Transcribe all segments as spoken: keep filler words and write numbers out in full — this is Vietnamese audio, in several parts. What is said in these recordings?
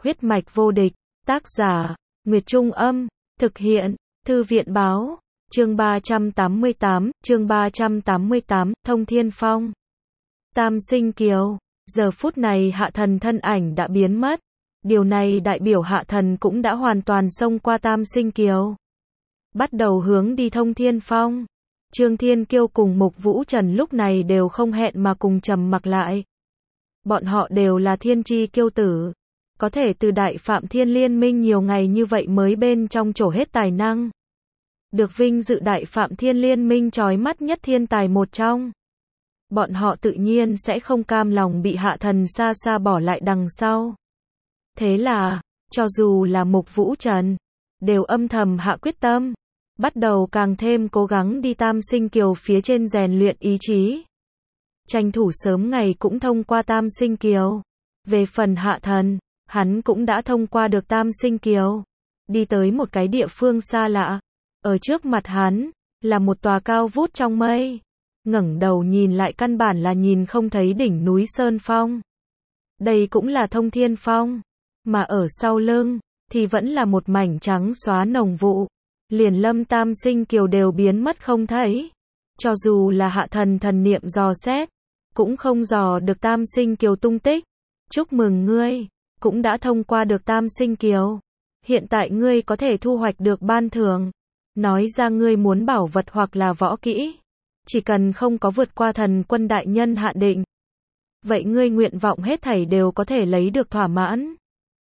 Huyết mạch vô địch, tác giả, Nguyệt Trung Âm, thực hiện, Thư viện Báo, chương ba trăm tám mươi tám, chương ba trăm tám mươi tám, Thông Thiên Phong. Tam Sinh Kiều, giờ phút này Hạ Thần thân ảnh đã biến mất, điều này đại biểu Hạ Thần cũng đã hoàn toàn xông qua Tam Sinh Kiều, bắt đầu hướng đi Thông Thiên Phong. Trương Thiên Kiêu cùng Mục Vũ Trần lúc này đều không hẹn mà cùng trầm mặc lại. Bọn họ đều là thiên chi kiêu tử, có thể từ Đại Phạm Thiên Liên Minh nhiều ngày như vậy mới bên trong trổ hết tài năng. Được vinh dự Đại Phạm Thiên Liên Minh chói mắt nhất thiên tài một trong. Bọn họ tự nhiên sẽ không cam lòng bị Hạ Thần xa xa bỏ lại đằng sau. Thế là, cho dù là Mục Vũ Trần, đều âm thầm hạ quyết tâm, bắt đầu càng thêm cố gắng đi Tam Sinh Kiều phía trên rèn luyện ý chí. Tranh thủ sớm ngày cũng thông qua Tam Sinh Kiều. Về phần Hạ Thần, hắn cũng đã thông qua được Tam Sinh Kiều, đi tới một cái địa phương xa lạ. Ở trước mặt hắn, là một tòa cao vút trong mây. Ngẩng đầu nhìn lại căn bản là nhìn không thấy đỉnh núi Sơn Phong. Đây cũng là Thông Thiên Phong, mà ở sau lưng, thì vẫn là một mảnh trắng xóa nồng vụ. Liền Lâm Tam Sinh Kiều đều biến mất không thấy. Cho dù là Hạ Thần thần niệm dò xét, cũng không dò được Tam Sinh Kiều tung tích. Chúc mừng ngươi, cũng đã thông qua được Tam Sinh Kiều. Hiện tại ngươi có thể thu hoạch được ban thưởng. Nói ra ngươi muốn bảo vật hoặc là võ kỹ. Chỉ cần không có vượt qua thần quân đại nhân hạn định. Vậy ngươi nguyện vọng hết thảy đều có thể lấy được thỏa mãn.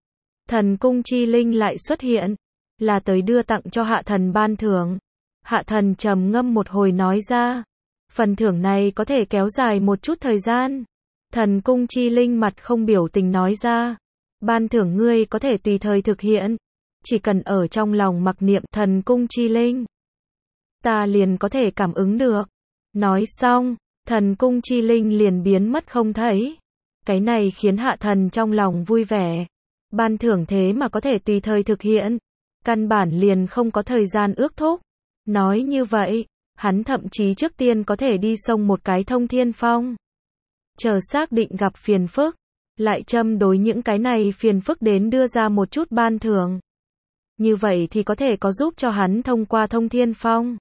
Thần cung chi linh lại xuất hiện, là tới đưa tặng cho Hạ Thần ban thưởng. Hạ Thần trầm ngâm một hồi nói ra, phần thưởng này có thể kéo dài một chút thời gian. Thần cung chi linh mặt không biểu tình nói ra, ban thưởng ngươi có thể tùy thời thực hiện, chỉ cần ở trong lòng mặc niệm thần cung chi linh, ta liền có thể cảm ứng được. Nói xong, thần cung chi linh liền biến mất không thấy. Cái này khiến Hạ Thần trong lòng vui vẻ. Ban thưởng thế mà có thể tùy thời thực hiện, căn bản liền không có thời gian ước thúc. Nói như vậy, hắn thậm chí trước tiên có thể đi xông một cái Thông Thiên Phong. Chờ xác định gặp phiền phức, lại châm đối những cái này phiền phức đến đưa ra một chút ban thưởng. Như vậy thì có thể có giúp cho hắn thông qua Thông Thiên Phong.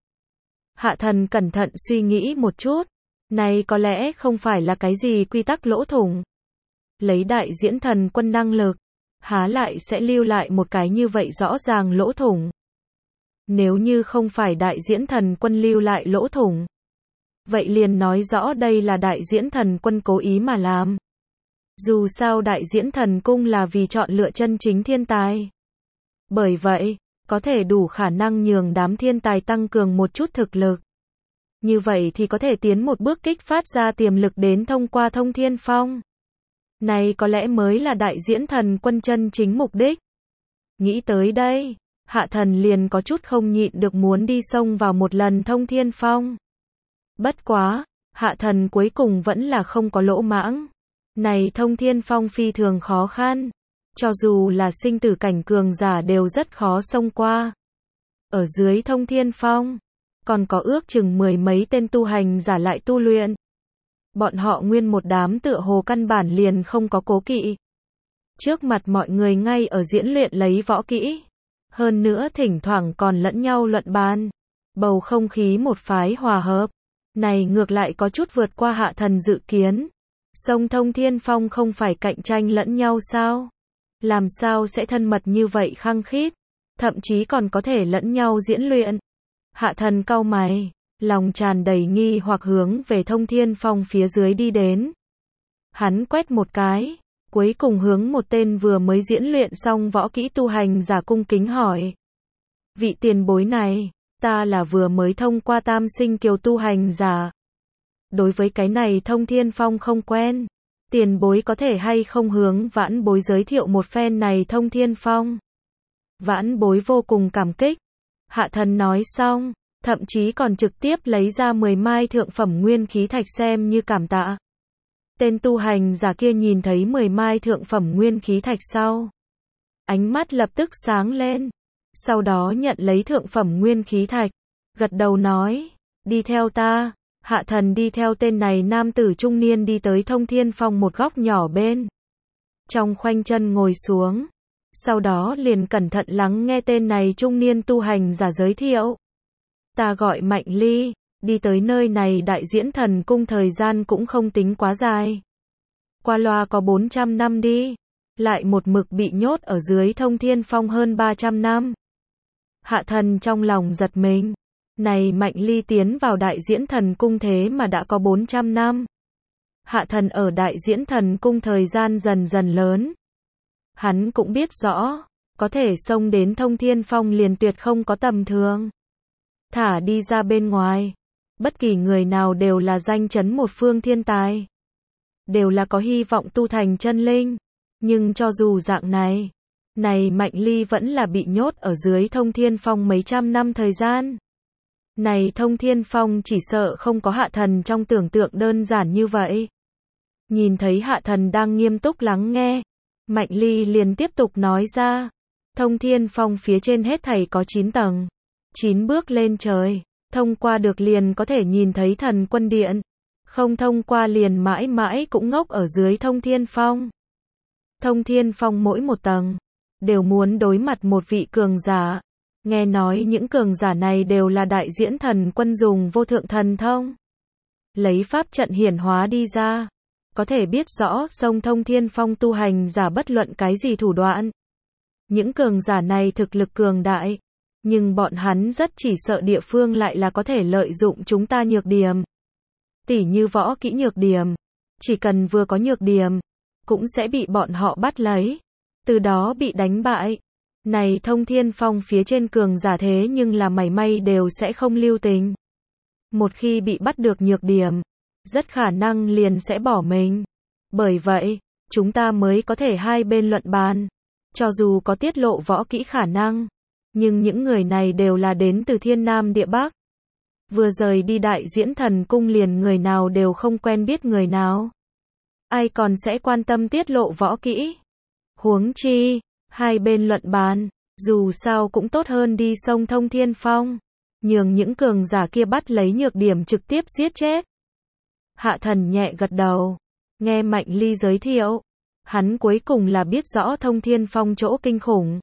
Hạ Thần cẩn thận suy nghĩ một chút, này có lẽ không phải là cái gì quy tắc lỗ thủng. Lấy đại diễn thần quân năng lực, há lại sẽ lưu lại một cái như vậy rõ ràng lỗ thủng. Nếu như không phải đại diễn thần quân lưu lại lỗ thủng, vậy liền nói rõ đây là đại diễn thần quân cố ý mà làm. Dù sao đại diễn thần cung là vì chọn lựa chân chính thiên tài. Bởi vậy, có thể đủ khả năng nhường đám thiên tài tăng cường một chút thực lực. Như vậy thì có thể tiến một bước kích phát ra tiềm lực đến thông qua Thông Thiên Phong. Này có lẽ mới là đại diễn thần quân chân chính mục đích. Nghĩ tới đây, Hạ Thần liền có chút không nhịn được muốn đi xông vào một lần Thông Thiên Phong. Bất quá, Hạ Thần cuối cùng vẫn là không có lỗ mãng. Này Thông Thiên Phong phi thường khó khăn. Cho dù là sinh tử cảnh cường giả đều rất khó xông qua. Ở dưới Thông Thiên Phong, còn có ước chừng mười mấy tên tu hành giả lại tu luyện. Bọn họ nguyên một đám tựa hồ căn bản liền không có cố kỵ. Trước mặt mọi người ngay ở diễn luyện lấy võ kỹ. Hơn nữa thỉnh thoảng còn lẫn nhau luận bàn. Bầu không khí một phái hòa hợp. Này ngược lại có chút vượt qua Hạ Thần dự kiến. Sông Thông Thiên Phong không phải cạnh tranh lẫn nhau sao? Làm sao sẽ thân mật như vậy khăng khít? Thậm chí còn có thể lẫn nhau diễn luyện. Hạ Thần cau mày, lòng tràn đầy nghi hoặc hướng về Thông Thiên Phong phía dưới đi đến. Hắn quét một cái, cuối cùng hướng một tên vừa mới diễn luyện xong võ kỹ tu hành giả cung kính hỏi. Vị tiền bối này, ta là vừa mới thông qua Tam Sinh Kiều tu hành giả. Đối với cái này Thông Thiên Phong không quen. Tiền bối có thể hay không hướng vãn bối giới thiệu một phen này Thông Thiên Phong. Vãn bối vô cùng cảm kích. Hạ Thần nói xong, thậm chí còn trực tiếp lấy ra mười mai thượng phẩm nguyên khí thạch xem như cảm tạ. Tên tu hành giả kia nhìn thấy mười mai thượng phẩm nguyên khí thạch sau, ánh mắt lập tức sáng lên. Sau đó nhận lấy thượng phẩm nguyên khí thạch, gật đầu nói, đi theo ta. Hạ Thần đi theo tên này nam tử trung niên đi tới Thông Thiên Phong một góc nhỏ bên. Trong khoanh chân ngồi xuống, sau đó liền cẩn thận lắng nghe tên này trung niên tu hành giả giới thiệu. Ta gọi Mạnh Ly, đi tới nơi này Đại Diễn Thần Cung thời gian cũng không tính quá dài. Qua loa có bốn trăm năm đi, lại một mực bị nhốt ở dưới Thông Thiên Phong hơn ba trăm năm. Hạ thần trong lòng giật mình, này Mạnh Ly tiến vào Đại Diễn Thần Cung thế mà đã có bốn trăm năm. Hạ thần ở Đại Diễn Thần Cung thời gian dần dần lớn. Hắn cũng biết rõ, có thể xông đến Thông Thiên Phong liền tuyệt không có tầm thường. Thả đi ra bên ngoài, bất kỳ người nào đều là danh chấn một phương thiên tài. Đều là có hy vọng tu thành chân linh. Nhưng cho dù dạng này, này Mạnh Ly vẫn là bị nhốt ở dưới Thông Thiên Phong mấy trăm năm thời gian. Này Thông Thiên Phong chỉ sợ không có hạ thần trong tưởng tượng đơn giản như vậy. Nhìn thấy hạ thần đang nghiêm túc lắng nghe, Mạnh Ly liền tiếp tục nói ra. Thông Thiên Phong phía trên hết thảy có chín tầng. chín bước lên trời, thông qua được liền có thể nhìn thấy thần quân điện. Không thông qua liền mãi mãi cũng ngốc ở dưới Thông Thiên Phong. Thông Thiên Phong mỗi một tầng, đều muốn đối mặt một vị cường giả. Nghe nói những cường giả này đều là Đại Diễn Thần Quân dùng vô thượng thần thông. Lấy pháp trận hiển hóa đi ra. Có thể biết rõ sông Thông Thiên Phong tu hành giả bất luận cái gì thủ đoạn. Những cường giả này thực lực cường đại. Nhưng bọn hắn rất chỉ sợ địa phương lại là có thể lợi dụng chúng ta nhược điểm. Tỉ như võ kỹ nhược điểm. Chỉ cần vừa có nhược điểm, cũng sẽ bị bọn họ bắt lấy. Từ đó bị đánh bại. Này Thông Thiên Phong phía trên cường giả thế nhưng là mảy may đều sẽ không lưu tình. Một khi bị bắt được nhược điểm, rất khả năng liền sẽ bỏ mình. Bởi vậy, chúng ta mới có thể hai bên luận bàn. Cho dù có tiết lộ võ kỹ khả năng, nhưng những người này đều là đến từ Thiên Nam Địa Bắc. Vừa rời đi Đại Diễn Thần Cung liền người nào đều không quen biết người nào. Ai còn sẽ quan tâm tiết lộ võ kỹ? Huống chi, hai bên luận bàn, dù sao cũng tốt hơn đi sông Thông Thiên Phong. Nhường những cường giả kia bắt lấy nhược điểm trực tiếp giết chết. Hạ thần nhẹ gật đầu. Nghe Mạnh Ly giới thiệu. Hắn cuối cùng là biết rõ Thông Thiên Phong chỗ kinh khủng.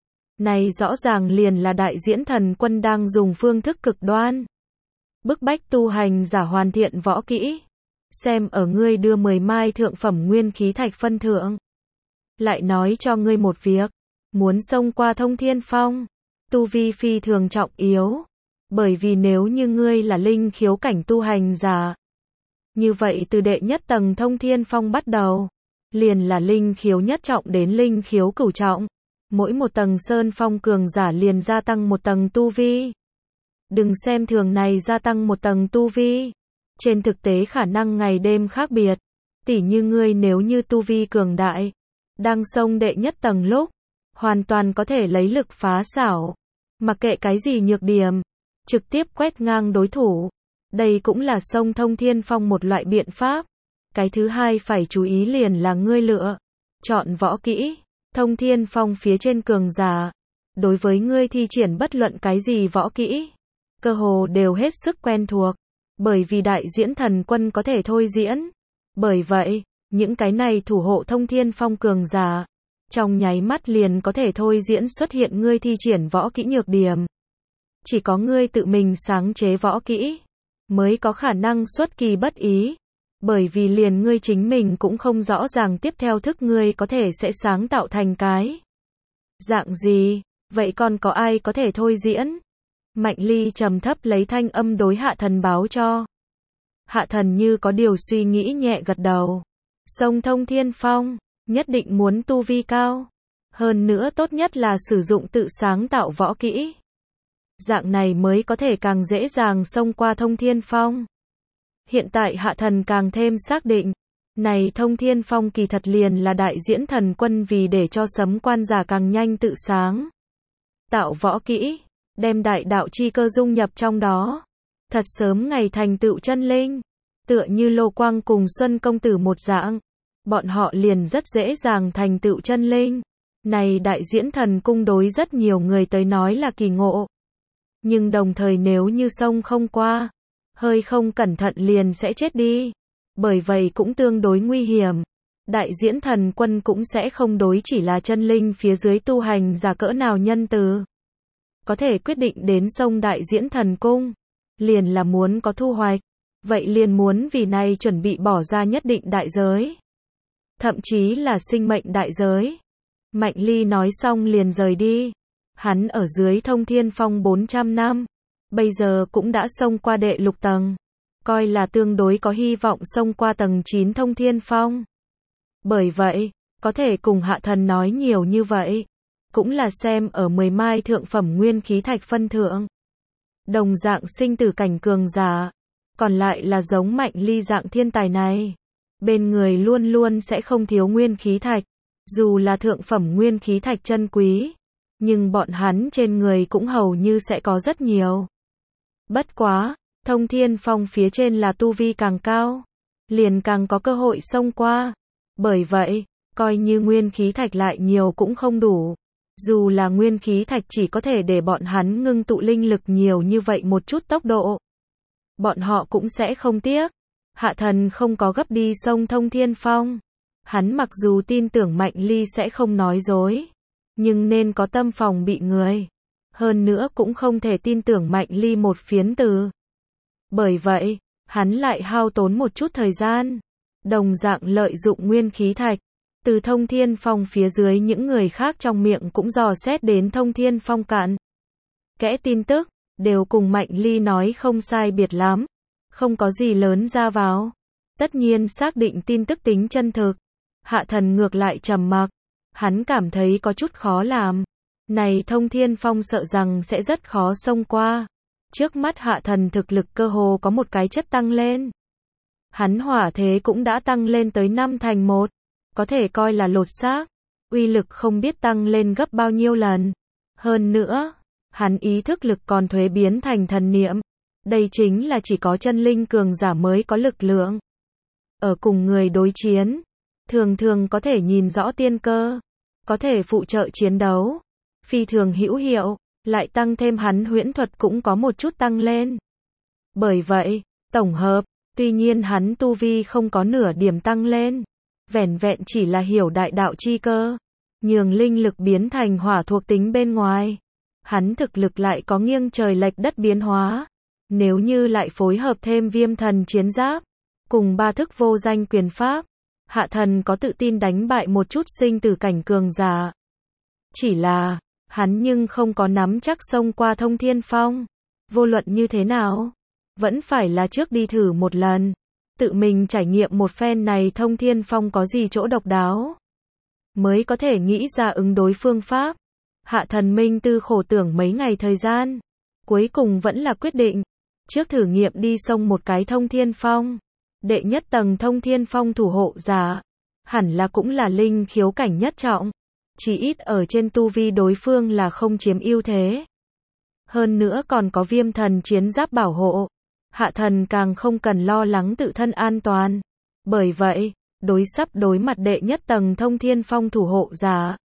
Này rõ ràng liền là Đại Diễn Thần Quân đang dùng phương thức cực đoan. Bức bách tu hành giả hoàn thiện võ kỹ. Xem ở ngươi đưa mười mai thượng phẩm nguyên khí thạch phân thượng. Lại nói cho ngươi một việc. Muốn xông qua Thông Thiên Phong. Tu vi phi thường trọng yếu. Bởi vì nếu như ngươi là linh khiếu cảnh tu hành giả. Như vậy từ đệ nhất tầng Thông Thiên Phong bắt đầu. Liền là linh khiếu nhất trọng đến linh khiếu cửu trọng. Mỗi một tầng sơn phong cường giả liền gia tăng một tầng tu vi. Đừng xem thường này gia tăng một tầng tu vi. Trên thực tế khả năng ngày đêm khác biệt. Tỉ như ngươi nếu như tu vi cường đại. Đang xông đệ nhất tầng lúc. Hoàn toàn có thể lấy lực phá xảo. Mặc kệ cái gì nhược điểm. Trực tiếp quét ngang đối thủ. Đây cũng là xông Thông Thiên Phong một loại biện pháp. Cái thứ hai phải chú ý liền là ngươi lựa. Chọn võ kỹ. Thông Thiên Phong phía trên cường giả. Đối với ngươi thi triển bất luận cái gì võ kỹ. Cơ hồ đều hết sức quen thuộc. Bởi vì Đại Diễn Thần Quân có thể thôi diễn. Bởi vậy, những cái này thủ hộ Thông Thiên Phong cường giả. Trong nháy mắt liền có thể thôi diễn xuất hiện ngươi thi triển võ kỹ nhược điểm. Chỉ có ngươi tự mình sáng chế võ kỹ. Mới có khả năng xuất kỳ bất ý. Bởi vì liền ngươi chính mình cũng không rõ ràng tiếp theo thức ngươi có thể sẽ sáng tạo thành cái dạng gì, vậy còn có ai có thể thôi diễn? Mạnh Ly trầm thấp lấy thanh âm đối hạ thần báo cho. Hạ thần như có điều suy nghĩ nhẹ gật đầu. Sông Thông Thiên Phong, nhất định muốn tu vi cao. Hơn nữa tốt nhất là sử dụng tự sáng tạo võ kỹ. Dạng này mới có thể càng dễ dàng xông qua Thông Thiên Phong. Hiện tại hạ thần càng thêm xác định. Này Thông Thiên Phong kỳ thật liền là Đại Diễn Thần Quân vì để cho sấm quan giả càng nhanh tự sáng. Tạo võ kỹ. Đem đại đạo chi cơ dung nhập trong đó. Thật sớm ngày thành tựu chân linh. Tựa như Lô Quang cùng Xuân Công Tử một dạng. Bọn họ liền rất dễ dàng thành tựu chân linh. Này Đại Diễn Thần Cung đối rất nhiều người tới nói là kỳ ngộ. Nhưng đồng thời nếu như sông không qua. Hơi không cẩn thận liền sẽ chết đi. Bởi vậy cũng tương đối nguy hiểm. đại diễn thần quân cũng sẽ không đối chỉ là chân linh phía dưới tu hành giả cỡ nào nhân từ. Có thể quyết định đến sông đại diễn thần cung, liền là muốn có thu hoạch, vậy liền muốn vì này chuẩn bị bỏ ra nhất định đại giới. Thậm chí là sinh mệnh đại giới. Mạnh Ly nói xong liền rời đi. Hắn ở dưới Thông Thiên Phong bốn trăm năm, bây giờ cũng đã xông qua đệ lục tầng, coi là tương đối có hy vọng xông qua tầng chín Thông Thiên Phong. Bởi vậy, có thể cùng Hạ Thần nói nhiều như vậy, cũng là xem ở mười mai thượng phẩm nguyên khí thạch phân thượng. Đồng dạng sinh tử cảnh cường giả, còn lại là giống Mạnh Ly dạng thiên tài này, bên người luôn luôn sẽ không thiếu nguyên khí thạch, dù là thượng phẩm nguyên khí thạch chân quý, nhưng bọn hắn trên người cũng hầu như sẽ có rất nhiều. Bất quá, Thông Thiên Phong phía trên là tu vi càng cao, liền càng có cơ hội xông qua. Bởi vậy, coi như nguyên khí thạch lại nhiều cũng không đủ. Dù là nguyên khí thạch chỉ có thể để bọn hắn ngưng tụ linh lực nhiều như vậy một chút tốc độ, bọn họ cũng sẽ không tiếc. Hạ Thần không có gấp đi sông Thông Thiên Phong. Hắn mặc dù tin tưởng Mạnh Ly sẽ không nói dối, nhưng nên có tâm phòng bị người. Hơn nữa cũng không thể tin tưởng Mạnh Ly một phiến từ. Bởi vậy, hắn lại hao tốn một chút thời gian, đồng dạng lợi dụng nguyên khí thạch, từ Thông Thiên Phong phía dưới những người khác trong miệng cũng dò xét đến Thông Thiên Phong cạn kẽ tin tức, đều cùng Mạnh Ly nói không sai biệt lắm, không có gì lớn ra vào. Tất nhiên xác định tin tức tính chân thực. Hạ Thần ngược lại trầm mặc, hắn cảm thấy có chút khó làm. Này Thông Thiên Phong sợ rằng sẽ rất khó xông qua. Trước mắt Hạ Thần thực lực cơ hồ có một cái chất tăng lên. Hắn hỏa thế cũng đã tăng lên tới năm thành một, có thể coi là lột xác, uy lực không biết tăng lên gấp bao nhiêu lần. Hơn nữa, hắn ý thức lực còn thuế biến thành thần niệm. Đây chính là chỉ có chân linh cường giả mới có lực lượng. Ở cùng người đối chiến, thường thường có thể nhìn rõ tiên cơ, có thể phụ trợ chiến đấu, phi thường hữu hiệu, lại tăng thêm hắn huyễn thuật cũng có một chút tăng lên. Bởi vậy, tổng hợp, tuy nhiên hắn tu vi không có nửa điểm tăng lên, vẻn vẹn chỉ là hiểu đại đạo chi cơ, nhường linh lực biến thành hỏa thuộc tính bên ngoài, hắn thực lực lại có nghiêng trời lệch đất biến hóa. Nếu như lại phối hợp thêm viêm thần chiến giáp, cùng ba thức vô danh quyền pháp, Hạ Thần có tự tin đánh bại một chút sinh tử cảnh cường giả. Chỉ là, hắn nhưng không có nắm chắc xông qua Thông Thiên Phong. Vô luận như thế nào, vẫn phải là trước đi thử một lần, tự mình trải nghiệm một phen này Thông Thiên Phong có gì chỗ độc đáo, mới có thể nghĩ ra ứng đối phương pháp. Hạ Thần minh tư khổ tưởng mấy ngày thời gian, cuối cùng vẫn là quyết định, trước thử nghiệm đi xông một cái Thông Thiên Phong. Đệ nhất tầng Thông Thiên Phong thủ hộ giả, hẳn là cũng là linh khiếu cảnh nhất trọng, chỉ ít ở trên tu vi đối phương là không chiếm ưu thế. Hơn nữa còn có viêm thần chiến giáp bảo hộ, Hạ Thần càng không cần lo lắng tự thân an toàn. Bởi vậy, đối sắp đối mặt đệ nhất tầng Thông Thiên Phong thủ hộ giả,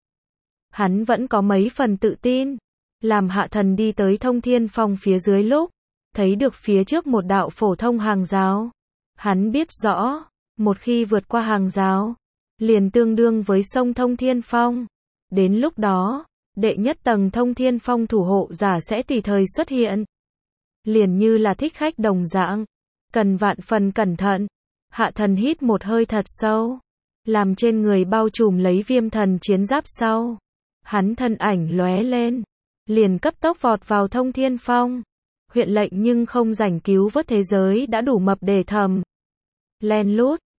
hắn vẫn có mấy phần tự tin. Làm Hạ Thần đi tới Thông Thiên Phong phía dưới lúc, thấy được phía trước một đạo phổ thông hàng rào. Hắn biết rõ, một khi vượt qua hàng rào, liền tương đương với sông Thông Thiên Phong. Đến lúc đó, đệ nhất tầng Thông Thiên Phong thủ hộ giả sẽ tùy thời xuất hiện. Liền như là thích khách đồng dạng, cần vạn phần cẩn thận. Hạ Thần hít một hơi thật sâu, làm trên người bao trùm lấy viêm thần chiến giáp sau. Hắn thân ảnh lóe lên, liền cấp tốc vọt vào Thông Thiên Phong. Huyện lệnh nhưng không rảnh cứu vớt thế giới đã đủ mập để thầm. Len lút,